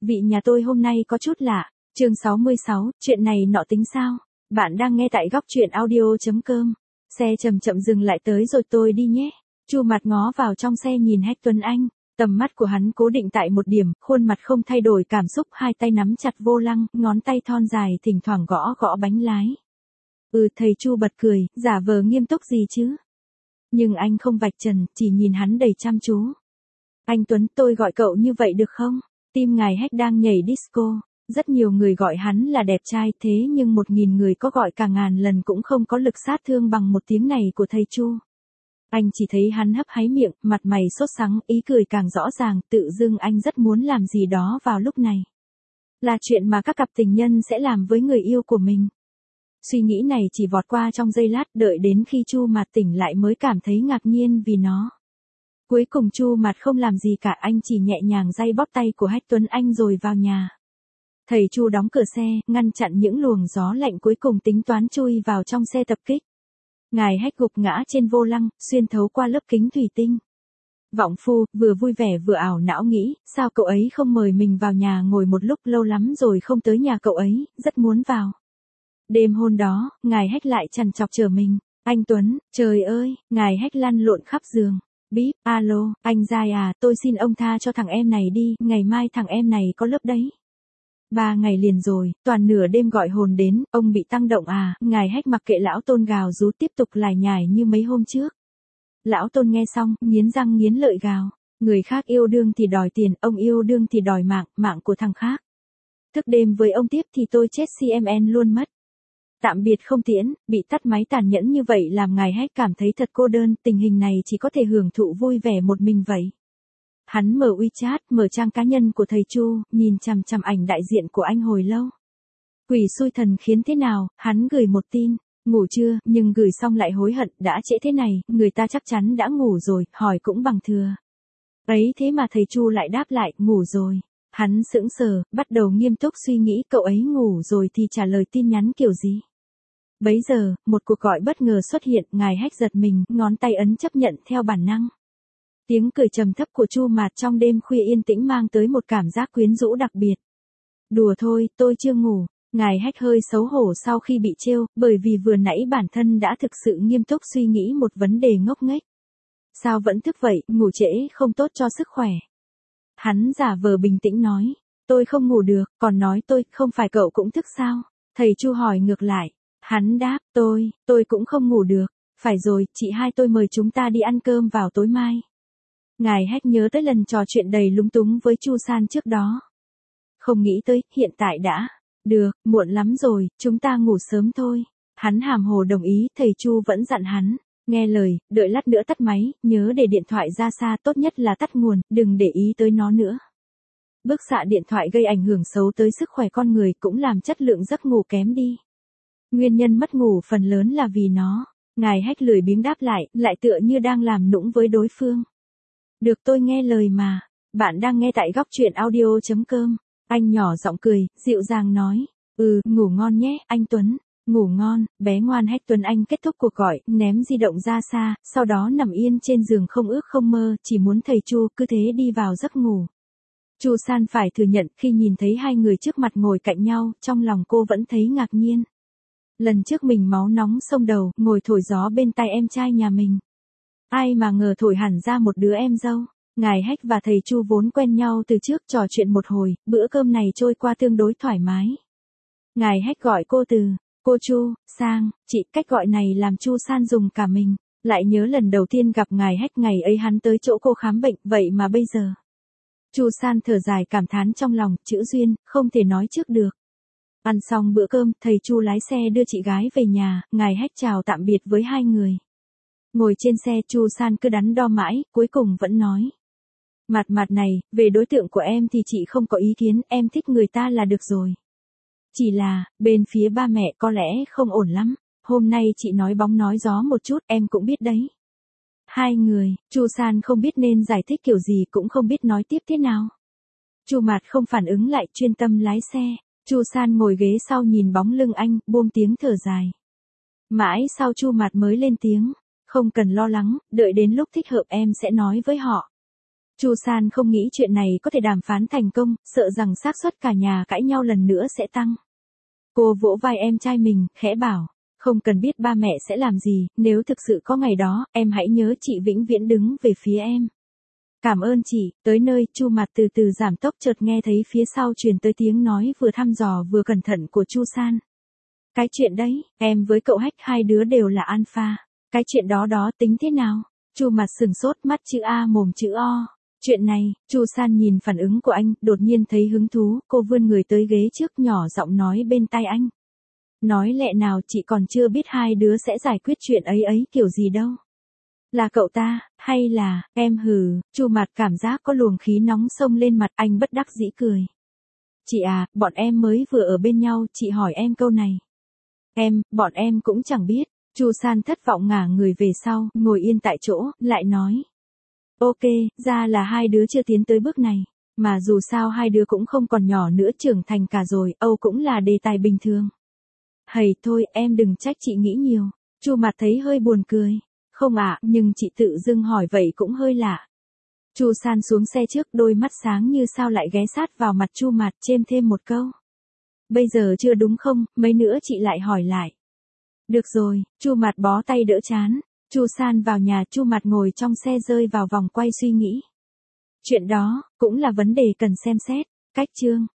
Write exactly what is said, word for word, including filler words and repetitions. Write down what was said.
vị nhà tôi hôm nay có chút lạ. Chương sáu mươi sáu, chuyện này nọ tính sao? Bạn đang nghe tại góc truyện audio.com. Xe chậm chậm dừng lại tới rồi tôi đi nhé. Chu Mặt ngó vào trong xe nhìn Hách Tuấn Anh, tầm mắt của hắn cố định tại một điểm, khuôn mặt không thay đổi cảm xúc, hai tay nắm chặt vô lăng, ngón tay thon dài thỉnh thoảng gõ gõ bánh lái. Ừ, thầy Chu bật cười, giả vờ nghiêm túc gì chứ? Nhưng anh không vạch trần, chỉ nhìn hắn đầy chăm chú. Anh Tuấn, tôi gọi cậu như vậy được không? Tim ngài Hách đang nhảy disco. Rất nhiều người gọi hắn là đẹp trai, thế nhưng một nghìn người có gọi cả ngàn lần cũng không có lực sát thương bằng một tiếng này của thầy Chu. Anh chỉ thấy hắn hấp háy miệng, mặt mày sốt sắng, ý cười càng rõ ràng, tự dưng anh rất muốn làm gì đó vào lúc này. Là chuyện mà các cặp tình nhân sẽ làm với người yêu của mình. Suy nghĩ này chỉ vọt qua trong giây lát, đợi đến khi Chu Mạt tỉnh lại mới cảm thấy ngạc nhiên vì nó. Cuối cùng Chu Mạt không làm gì cả, anh chỉ nhẹ nhàng day bóp tay của Hách Tuấn Anh rồi vào nhà. Thầy Chu đóng cửa xe, ngăn chặn những luồng gió lạnh cuối cùng tính toán chui vào trong xe tập kích. Ngài Hách gục ngã trên vô lăng, xuyên thấu qua lớp kính thủy tinh. Vọng phu, vừa vui vẻ vừa ảo não nghĩ, sao cậu ấy không mời mình vào nhà ngồi một lúc, lâu lắm rồi không tới nhà cậu ấy, rất muốn vào. Đêm hôm đó, ngài Hách lại trằn trọc chờ mình. Anh Tuấn, trời ơi, ngài Hách lăn lộn khắp giường. Bíp, alo, anh Giai à, tôi xin ông tha cho thằng em này đi, ngày mai thằng em này có lớp đấy. Ba ngày liền rồi, toàn nửa đêm gọi hồn đến, ông bị tăng động à? Ngài Hách mặc kệ lão Tôn gào rú tiếp tục lải nhải như mấy hôm trước. Lão Tôn nghe xong, nghiến răng nghiến lợi gào. Người khác yêu đương thì đòi tiền, ông yêu đương thì đòi mạng, mạng của thằng khác. Thức đêm với ông tiếp thì tôi chết xê em en luôn mất. Tạm biệt không tiễn, bị tắt máy tàn nhẫn như vậy làm ngài Hách cảm thấy thật cô đơn, tình hình này chỉ có thể hưởng thụ vui vẻ một mình vậy. Hắn mở WeChat, mở trang cá nhân của thầy Chu, nhìn chằm chằm ảnh đại diện của anh hồi lâu. Quỷ xui thần khiến thế nào, hắn gửi một tin, ngủ chưa, nhưng gửi xong lại hối hận, đã trễ thế này, người ta chắc chắn đã ngủ rồi, hỏi cũng bằng thừa. Ấy thế mà thầy Chu lại đáp lại, ngủ rồi. Hắn sững sờ, bắt đầu nghiêm túc suy nghĩ cậu ấy ngủ rồi thì trả lời tin nhắn kiểu gì. Bấy giờ, một cuộc gọi bất ngờ xuất hiện, ngài Hách giật mình, ngón tay ấn chấp nhận theo bản năng. Tiếng cười trầm thấp của Chu Mạt trong đêm khuya yên tĩnh mang tới một cảm giác quyến rũ đặc biệt. Đùa thôi, tôi chưa ngủ. Ngài Hách hơi xấu hổ sau khi bị trêu, bởi vì vừa nãy bản thân đã thực sự nghiêm túc suy nghĩ một vấn đề ngốc nghếch. Sao vẫn thức vậy, ngủ trễ không tốt cho sức khỏe. Hắn giả vờ bình tĩnh nói, tôi không ngủ được, còn nói tôi, không phải cậu cũng thức sao? Thầy Chu hỏi ngược lại. Hắn đáp, tôi, tôi cũng không ngủ được. Phải rồi, chị hai tôi mời chúng ta đi ăn cơm vào tối mai. Ngài Hách nhớ tới lần trò chuyện đầy lúng túng với Chu San trước đó. Không nghĩ tới, hiện tại đã. Được, muộn lắm rồi, chúng ta ngủ sớm thôi. Hắn hàm hồ đồng ý, thầy Chu vẫn dặn hắn. Nghe lời, đợi lát nữa tắt máy, nhớ để điện thoại ra xa, tốt nhất là tắt nguồn, đừng để ý tới nó nữa. Bức xạ điện thoại gây ảnh hưởng xấu tới sức khỏe con người, cũng làm chất lượng giấc ngủ kém đi. Nguyên nhân mất ngủ phần lớn là vì nó. Ngài Hách lười biếng đáp lại, lại tựa như đang làm nũng với đối phương. Được, tôi nghe lời mà. Bạn đang nghe tại góc truyện audio.com. Anh nhỏ giọng cười, dịu dàng nói. Ừ, ngủ ngon nhé, anh Tuấn. Ngủ ngon, bé ngoan. Hách Tuấn Anh kết thúc cuộc gọi, ném di động ra xa, sau đó nằm yên trên giường không ước không mơ, chỉ muốn thầy Chu cứ thế đi vào giấc ngủ. Chu San phải thừa nhận, khi nhìn thấy hai người trước mặt ngồi cạnh nhau, trong lòng cô vẫn thấy ngạc nhiên. Lần trước mình máu nóng xông đầu, ngồi thổi gió bên tai em trai nhà mình. Ai mà ngờ thổi hẳn ra một đứa em dâu. Ngài Hách và thầy Chu vốn quen nhau từ trước, trò chuyện một hồi, bữa cơm này trôi qua tương đối thoải mái. Ngài Hách gọi cô từ cô Chu sang chị, cách gọi này làm Chu San dùng cả mình. Lại nhớ lần đầu tiên gặp ngài Hách, ngày ấy hắn tới chỗ cô khám bệnh, vậy mà bây giờ. Chu San thở dài cảm thán trong lòng, chữ duyên, không thể nói trước được. Ăn xong bữa cơm, thầy Chu lái xe đưa chị gái về nhà, ngài Hách chào tạm biệt với hai người. Ngồi trên xe, Chu San cứ đắn đo mãi, cuối cùng vẫn nói. Mặt mặt này, về đối tượng của em thì chị không có ý kiến, em thích người ta là được rồi. Chỉ là, bên phía ba mẹ có lẽ không ổn lắm. Hôm nay chị nói bóng nói gió một chút, em cũng biết đấy. Hai người, Chu San không biết nên giải thích kiểu gì, cũng không biết nói tiếp thế nào. Chu Mạt không phản ứng lại, chuyên tâm lái xe. Chu San ngồi ghế sau nhìn bóng lưng anh, buông tiếng thở dài. Mãi sau Chu Mạt mới lên tiếng. Không cần lo lắng, đợi đến lúc thích hợp em sẽ nói với họ. Chu San không nghĩ chuyện này có thể đàm phán thành công, sợ rằng xác suất cả nhà cãi nhau lần nữa sẽ tăng. Cô vỗ vai em trai mình, khẽ bảo, không cần biết ba mẹ sẽ làm gì, nếu thực sự có ngày đó, em hãy nhớ chị vĩnh viễn đứng về phía em. Cảm ơn chị. Tới nơi, Chu Mặt từ từ giảm tốc, chợt nghe thấy phía sau truyền tới tiếng nói vừa thăm dò vừa cẩn thận của Chu San. Cái chuyện đấy, em với cậu Hách hai đứa đều là alpha. Cái chuyện đó đó tính thế nào? Chu Mặt sừng sốt, mắt chữ A mồm chữ O. Chuyện này, Chu San nhìn phản ứng của anh, đột nhiên thấy hứng thú, cô vươn người tới ghế trước nhỏ giọng nói bên tai anh. Nói lẹ nào, chị còn chưa biết hai đứa sẽ giải quyết chuyện ấy ấy kiểu gì đâu. Là cậu ta, hay là, em hừ, Chu Mặt cảm giác có luồng khí nóng xông lên mặt, anh bất đắc dĩ cười. Chị à, bọn em mới vừa ở bên nhau, chị hỏi em câu này. Em, bọn em cũng chẳng biết. Chu San thất vọng ngả người về sau, ngồi yên tại chỗ, lại nói. Ok, ra là hai đứa chưa tiến tới bước này. Mà dù sao hai đứa cũng không còn nhỏ nữa, trưởng thành cả rồi, Âu cũng là đề tài bình thường. Hầy thôi, em đừng trách chị nghĩ nhiều. Chu Mặt thấy hơi buồn cười. Không ạ, à, nhưng chị tự dưng hỏi vậy cũng hơi lạ. Chu San xuống xe trước, đôi mắt sáng như sao lại ghé sát vào mặt Chu Mặt, chêm thêm một câu. Bây giờ chưa đúng không, mấy nữa chị lại hỏi lại. Được rồi, Chu Mặt bó tay đỡ chán. Chu San vào nhà, Chu Mặt ngồi trong xe rơi vào vòng quay suy nghĩ. Chuyện đó, cũng là vấn đề cần xem xét. Cách chương.